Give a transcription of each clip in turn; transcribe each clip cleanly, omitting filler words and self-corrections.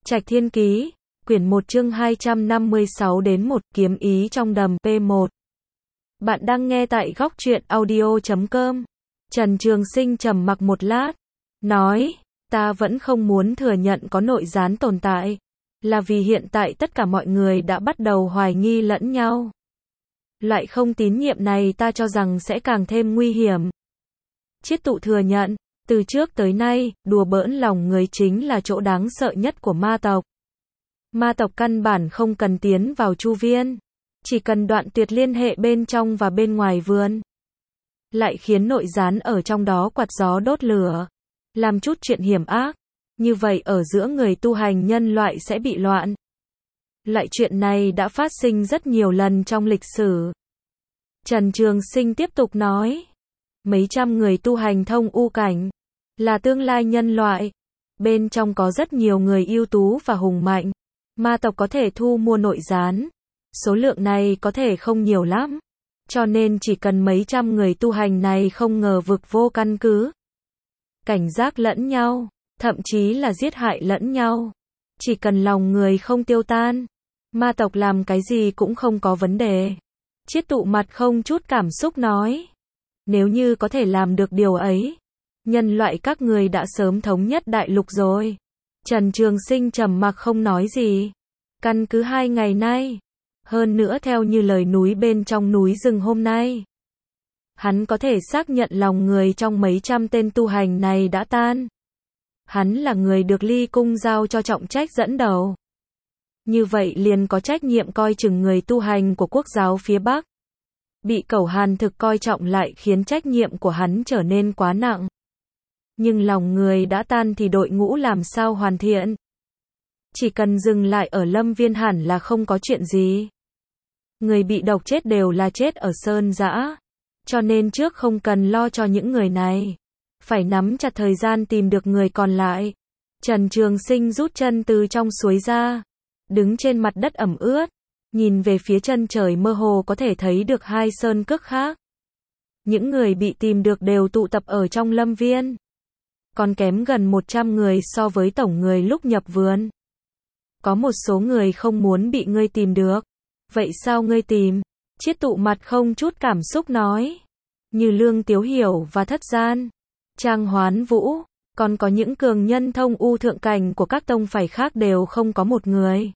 Trạch Thiên Ký, quyển 1 chương 256 đến 1, kiếm ý trong đầm P1. Bạn đang nghe tại góc truyện audio.com. Trần Trường Sinh trầm mặc một lát, nói, ta vẫn không muốn thừa nhận có nội gián tồn tại, là vì hiện tại tất cả mọi người đã bắt đầu hoài nghi lẫn nhau. Loại không tín nhiệm này ta cho rằng sẽ càng thêm nguy hiểm. Chiết Tụ thừa nhận, từ trước tới nay, đùa bỡn lòng người chính là chỗ đáng sợ nhất của ma tộc. Ma tộc căn bản không cần tiến vào chu viên, chỉ cần đoạn tuyệt liên hệ bên trong và bên ngoài vườn. Lại khiến nội gián ở trong đó quạt gió đốt lửa, làm chút chuyện hiểm ác, như vậy ở giữa người tu hành nhân loại sẽ bị loạn. Loại chuyện này đã phát sinh rất nhiều lần trong lịch sử. Trần Trường Sinh tiếp tục nói, mấy trăm người tu hành thông u cảnh, là tương lai nhân loại. Bên trong có rất nhiều người ưu tú và hùng mạnh. Ma tộc có thể thu mua nội gián. Số lượng này có thể không nhiều lắm. Cho nên chỉ cần mấy trăm người tu hành này không ngờ vực vô căn cứ. Cảnh giác lẫn nhau, thậm chí là giết hại lẫn nhau. Chỉ cần lòng người không tiêu tan, ma tộc làm cái gì cũng không có vấn đề. Chiết Tụ mặt không chút cảm xúc nói, nếu như có thể làm được điều ấy, nhân loại các người đã sớm thống nhất đại lục rồi. Trần Trường Sinh trầm mặc không nói gì. Căn cứ 2 ngày nay, hơn nữa theo như lời núi bên trong núi rừng hôm nay, hắn có thể xác nhận lòng người trong mấy trăm tên tu hành này đã tan. Hắn là người được Ly Cung giao cho trọng trách dẫn đầu. Như vậy liền có trách nhiệm coi chừng người tu hành của quốc giáo phía Bắc. Bị Cẩu Hàn thực coi trọng lại khiến trách nhiệm của hắn trở nên quá nặng. Nhưng lòng người đã tan thì đội ngũ làm sao hoàn thiện? Chỉ cần dừng lại ở Lâm Viên hẳn là không có chuyện gì. Người bị độc chết đều là chết ở sơn dã. Cho nên trước không cần lo cho những người này. Phải nắm chặt thời gian tìm được người còn lại. Trần Trường Sinh rút chân từ trong suối ra. Đứng trên mặt đất ẩm ướt. Nhìn về phía chân trời mơ hồ có thể thấy được 2 sơn cước khác. Những người bị tìm được đều tụ tập ở trong lâm viên. Còn kém gần 100 người so với tổng người lúc nhập vườn. Có một số người không muốn bị ngươi tìm được. Vậy sao ngươi tìm? Chiết Tụ mặt không chút cảm xúc nói. Như Lương Tiếu Hiểu và Thất Gian, Trang Hoán Vũ, còn có những cường nhân thông u thượng cảnh của các tông phái khác đều không có một người.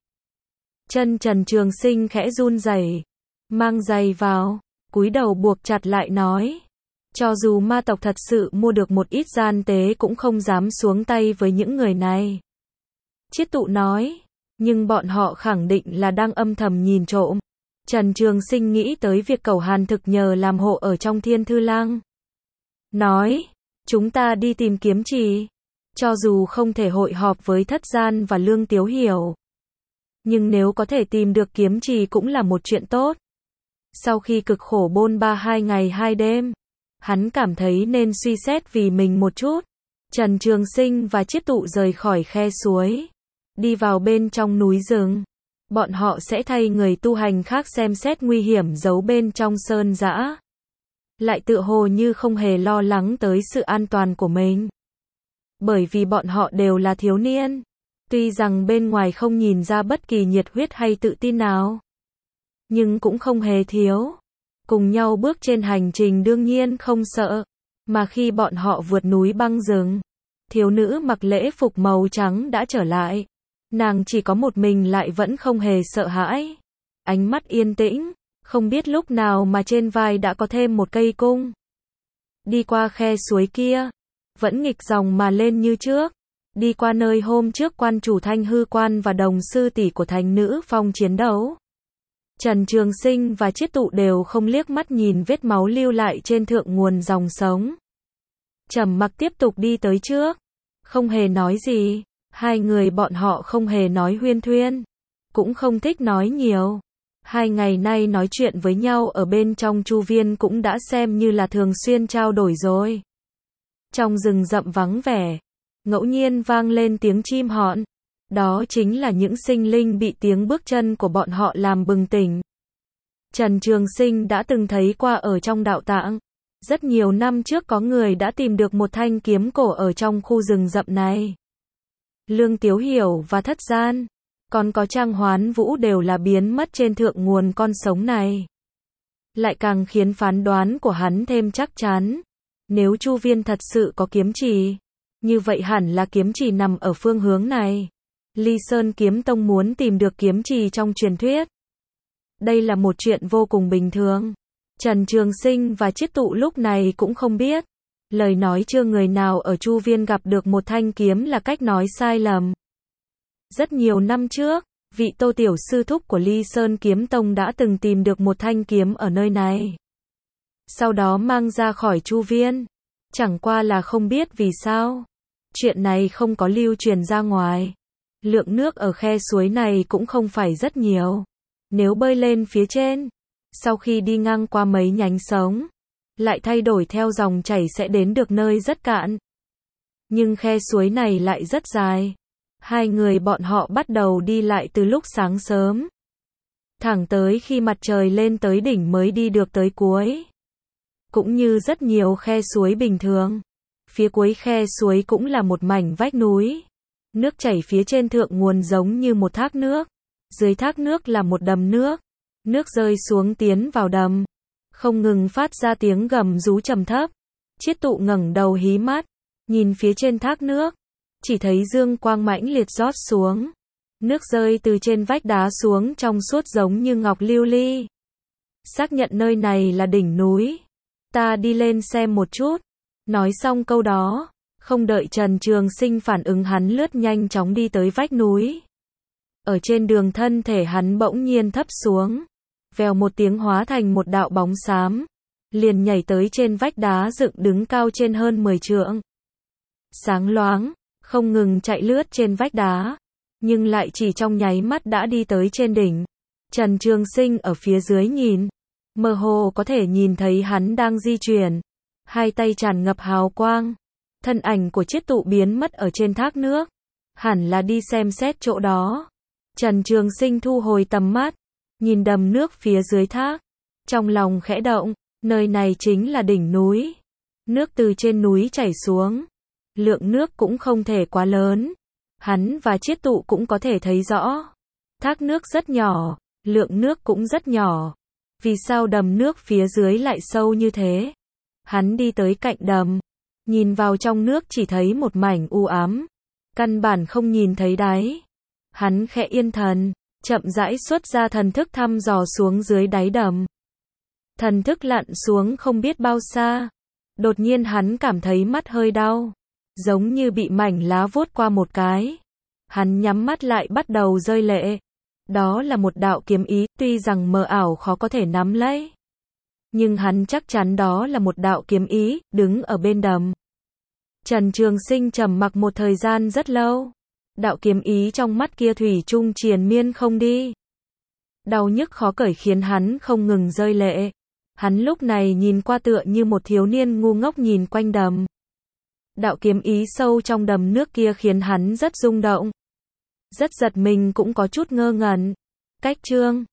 Chân Trần Trường Sinh khẽ run rẩy, mang giày vào, cúi đầu buộc chặt lại nói. Cho dù ma tộc thật sự mua được một ít gian tế cũng không dám xuống tay với những người này. Chiết Tụ nói, nhưng bọn họ khẳng định là đang âm thầm nhìn trộm. Trần Trường Sinh nghĩ tới việc Cẩu Hàn thực nhờ làm hộ ở trong Thiên Thư Lăng. Nói, chúng ta đi tìm kiếm trì. Cho dù không thể hội họp với Thất Gian và Lương Tiếu Hiểu, nhưng nếu có thể tìm được kiếm trì cũng là một chuyện tốt. Sau khi cực khổ bôn ba 2 ngày 2 đêm, hắn cảm thấy nên suy xét vì mình một chút. Trần Trường Sinh và Chiết Tụ rời khỏi khe suối, đi vào bên trong núi rừng. Bọn họ sẽ thay người tu hành khác xem xét nguy hiểm giấu bên trong sơn dã. Lại tựa hồ như không hề lo lắng tới sự an toàn của mình. Bởi vì bọn họ đều là thiếu niên. Tuy rằng bên ngoài không nhìn ra bất kỳ nhiệt huyết hay tự tin nào, nhưng cũng không hề thiếu. Cùng nhau bước trên hành trình đương nhiên không sợ. Mà khi bọn họ vượt núi băng rừng, thiếu nữ mặc lễ phục màu trắng đã trở lại. Nàng chỉ có một mình lại vẫn không hề sợ hãi. Ánh mắt yên tĩnh, không biết lúc nào mà trên vai đã có thêm một cây cung. Đi qua khe suối kia, vẫn nghịch dòng mà lên như trước. Đi qua nơi hôm trước quan chủ Thanh Hư Quan và đồng sư tỷ của Thành Nữ Phong chiến đấu. Trần Trường Sinh và Chiết Tụ đều không liếc mắt nhìn vết máu lưu lại trên thượng nguồn dòng sống. Trầm mặc tiếp tục đi tới trước, không hề nói gì. 2 người bọn họ không hề nói huyên thuyên, cũng không thích nói nhiều. 2 ngày nay nói chuyện với nhau ở bên trong chu viên cũng đã xem như là thường xuyên trao đổi rồi. Trong rừng rậm vắng vẻ, ngẫu nhiên vang lên tiếng chim hót. Đó chính là những sinh linh bị tiếng bước chân của bọn họ làm bừng tỉnh. Trần Trường Sinh đã từng thấy qua ở trong đạo tạng. Rất nhiều năm trước có người đã tìm được một thanh kiếm cổ ở trong khu rừng rậm này. Lương Tiếu Hiểu và Thất Gian, còn có Trang Hoán Vũ đều là biến mất trên thượng nguồn con sống này. Lại càng khiến phán đoán của hắn thêm chắc chắn. Nếu Chu Viên thật sự có kiếm trì, như vậy hẳn là kiếm trì nằm ở phương hướng này. Ly Sơn Kiếm Tông muốn tìm được kiếm trì trong truyền thuyết. Đây là một chuyện vô cùng bình thường. Trần Trường Sinh và Chiết Tụ lúc này cũng không biết. Lời nói chưa người nào ở Chu Viên gặp được một thanh kiếm là cách nói sai lầm. Rất nhiều năm trước, vị Tô Tiểu sư thúc của Ly Sơn Kiếm Tông đã từng tìm được một thanh kiếm ở nơi này. Sau đó mang ra khỏi Chu Viên. Chẳng qua là không biết vì sao. Chuyện này không có lưu truyền ra ngoài. Lượng nước ở khe suối này cũng không phải rất nhiều. Nếu bơi lên phía trên, sau khi đi ngang qua mấy nhánh sống, lại thay đổi theo dòng chảy sẽ đến được nơi rất cạn. Nhưng khe suối này lại rất dài. Hai người bọn họ bắt đầu đi lại từ lúc sáng sớm. Thẳng tới khi mặt trời lên tới đỉnh mới đi được tới cuối. Cũng như rất nhiều khe suối bình thường. Phía cuối khe suối cũng là một mảnh vách núi. Nước chảy phía trên thượng nguồn giống như một thác nước. Dưới thác nước là một đầm nước. Nước rơi xuống tiến vào đầm. Không ngừng phát ra tiếng gầm rú trầm thấp. Chiết Tụ ngẩng đầu hí mắt. Nhìn phía trên thác nước. Chỉ thấy dương quang mãnh liệt rót xuống. Nước rơi từ trên vách đá xuống trong suốt giống như ngọc lưu ly. Xác nhận nơi này là đỉnh núi. Ta đi lên xem một chút. Nói xong câu đó, không đợi Trần Trường Sinh phản ứng hắn lướt nhanh chóng đi tới vách núi. Ở trên đường thân thể hắn bỗng nhiên thấp xuống. Vèo một tiếng hóa thành một đạo bóng xám. Liền nhảy tới trên vách đá dựng đứng cao trên hơn 10 trượng. Sáng loáng, không ngừng chạy lướt trên vách đá. Nhưng lại chỉ trong nháy mắt đã đi tới trên đỉnh. Trần Trường Sinh ở phía dưới nhìn. Mơ hồ có thể nhìn thấy hắn đang di chuyển. Hai tay tràn ngập hào quang. Thân ảnh của Chiết Tụ biến mất ở trên thác nước. Hẳn là đi xem xét chỗ đó. Trần Trường Sinh thu hồi tầm mắt. Nhìn đầm nước phía dưới thác. Trong lòng khẽ động. Nơi này chính là đỉnh núi. Nước từ trên núi chảy xuống. Lượng nước cũng không thể quá lớn. Hắn và Chiết Tụ cũng có thể thấy rõ. Thác nước rất nhỏ. Lượng nước cũng rất nhỏ. Vì sao đầm nước phía dưới lại sâu như thế? Hắn đi tới cạnh đầm. Nhìn vào trong nước chỉ thấy một mảnh u ám. Căn bản không nhìn thấy đáy. Hắn khẽ yên thần. Chậm rãi xuất ra thần thức thăm dò xuống dưới đáy đầm. Thần thức lặn xuống không biết bao xa. Đột nhiên hắn cảm thấy mắt hơi đau. Giống như bị mảnh lá vuốt qua một cái. Hắn nhắm mắt lại bắt đầu rơi lệ. Đó là một đạo kiếm ý, tuy rằng mờ ảo khó có thể nắm lấy. Nhưng hắn chắc chắn đó là một đạo kiếm ý, đứng ở bên đầm. Trần Trường Sinh trầm mặc một thời gian rất lâu. Đạo kiếm ý trong mắt kia thủy chung triền miên không đi. Đau nhức khó cởi khiến hắn không ngừng rơi lệ. Hắn lúc này nhìn qua tựa như một thiếu niên ngu ngốc nhìn quanh đầm. Đạo kiếm ý sâu trong đầm nước kia khiến hắn rất rung động. Rất giật mình cũng có chút ngơ ngẩn. Cách chương